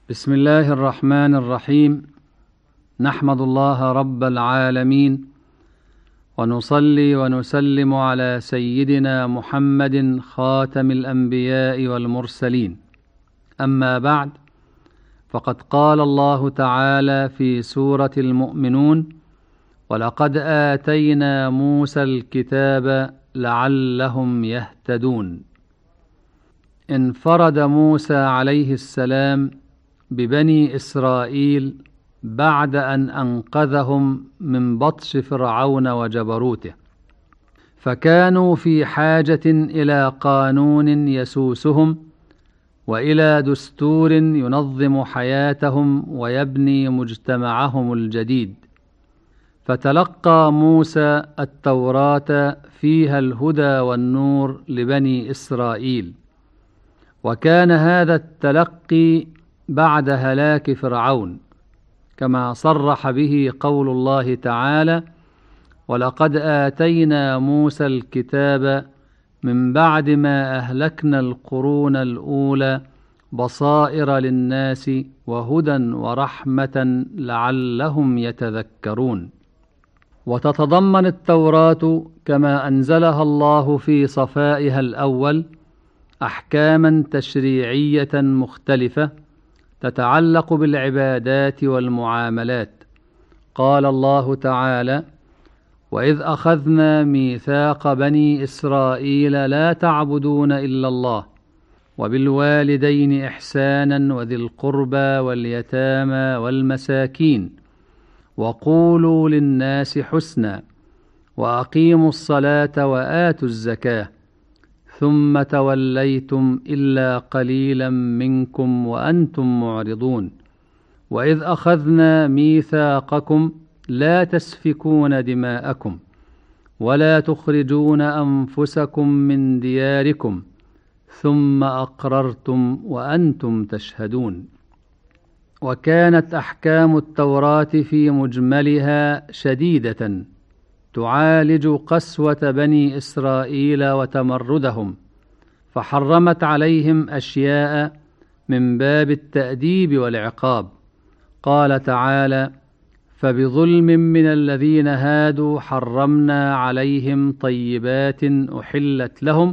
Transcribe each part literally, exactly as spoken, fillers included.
بسم الله الرحمن الرحيم. نحمد الله رب العالمين، ونصلي ونسلم على سيدنا محمد خاتم الأنبياء والمرسلين. أما بعد، فقد قال الله تعالى في سورة المؤمنون: ولقد آتينا موسى الكتاب لعلهم يهتدون. انفرد موسى عليه السلام ببني إسرائيل بعد أن أنقذهم من بطش فرعون وجبروته، فكانوا في حاجة إلى قانون يسوسهم وإلى دستور ينظم حياتهم ويبني مجتمعهم الجديد. فتلقى موسى التوراة فيها الهدى والنور لبني إسرائيل، وكان هذا التلقي بعد هلاك فرعون، كما صرح به قول الله تعالى: ولقد آتينا موسى الكتاب من بعد ما أهلكنا القرون الأولى بصائر للناس وهدى ورحمة لعلهم يتذكرون. وتتضمن التوراة كما أنزلها الله في صفائها الأول أحكاما تشريعية مختلفة تتعلق بالعبادات والمعاملات. قال الله تعالى: وإذ أخذنا ميثاق بني إسرائيل لا تعبدون إلا الله وبالوالدين إحسانا وذي القربى واليتامى والمساكين وقولوا للناس حسنا وأقيموا الصلاة وآتوا الزكاة ثم توليتم إلا قليلا منكم وأنتم معرضون. وإذ أخذنا ميثاقكم لا تسفكون دماءكم ولا تخرجون أنفسكم من دياركم ثم أقررتم وأنتم تشهدون. وكانت أحكام التوراة في مجملها شديدة تعالج قسوة بني إسرائيل وتمردهم، فحرمت عليهم أشياء من باب التأديب والعقاب. قال تعالى: فبظلم من الذين هادوا حرمنا عليهم طيبات أحلت لهم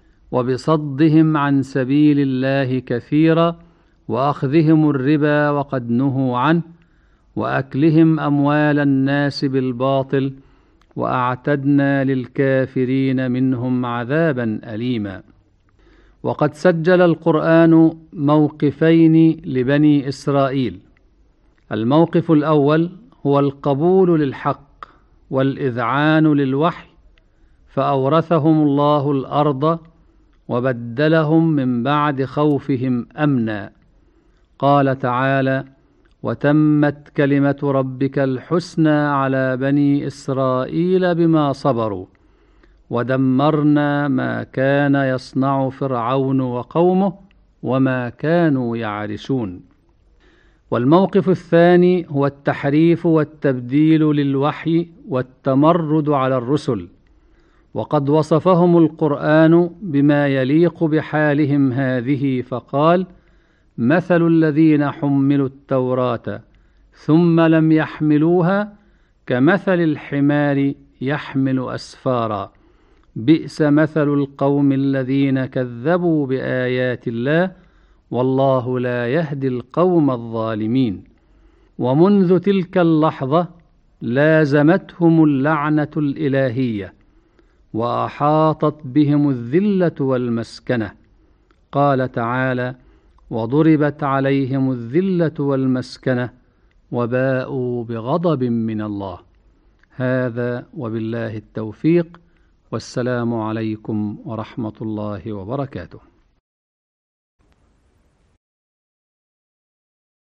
وبصدهم عن سبيل الله كثيرا وأخذهم الربا وقد نهوا عنه وأكلهم أموال الناس بالباطل وأعتدنا للكافرين منهم عذابا أليما. وقد سجل القرآن موقفين لبني إسرائيل. الموقف الأول هو القبول للحق والإذعان للوحي، فأورثهم الله الأرض وبدلهم من بعد خوفهم أمنا. قال تعالى: وتمت كلمة ربك الحسنى على بني إسرائيل بما صبروا ودمرنا ما كان يصنع فرعون وقومه وما كانوا يعرشون. والموقف الثاني هو التحريف والتبديل للوحي والتمرد على الرسل، وقد وصفهم القرآن بما يليق بحالهم هذه، فقال: مثل الذين حملوا التوراة ثم لم يحملوها كمثل الحمار يحمل أسفارا بئس مثل القوم الذين كذبوا بآيات الله والله لا يهدي القوم الظالمين. ومنذ تلك اللحظة لازمتهم اللعنة الإلهية وأحاطت بهم الذلة والمسكنة. قال تعالى: وضربت عليهم الذلة والمسكنة وباءوا بغضب من الله. هذا وبالله التوفيق، والسلام عليكم ورحمة الله وبركاته.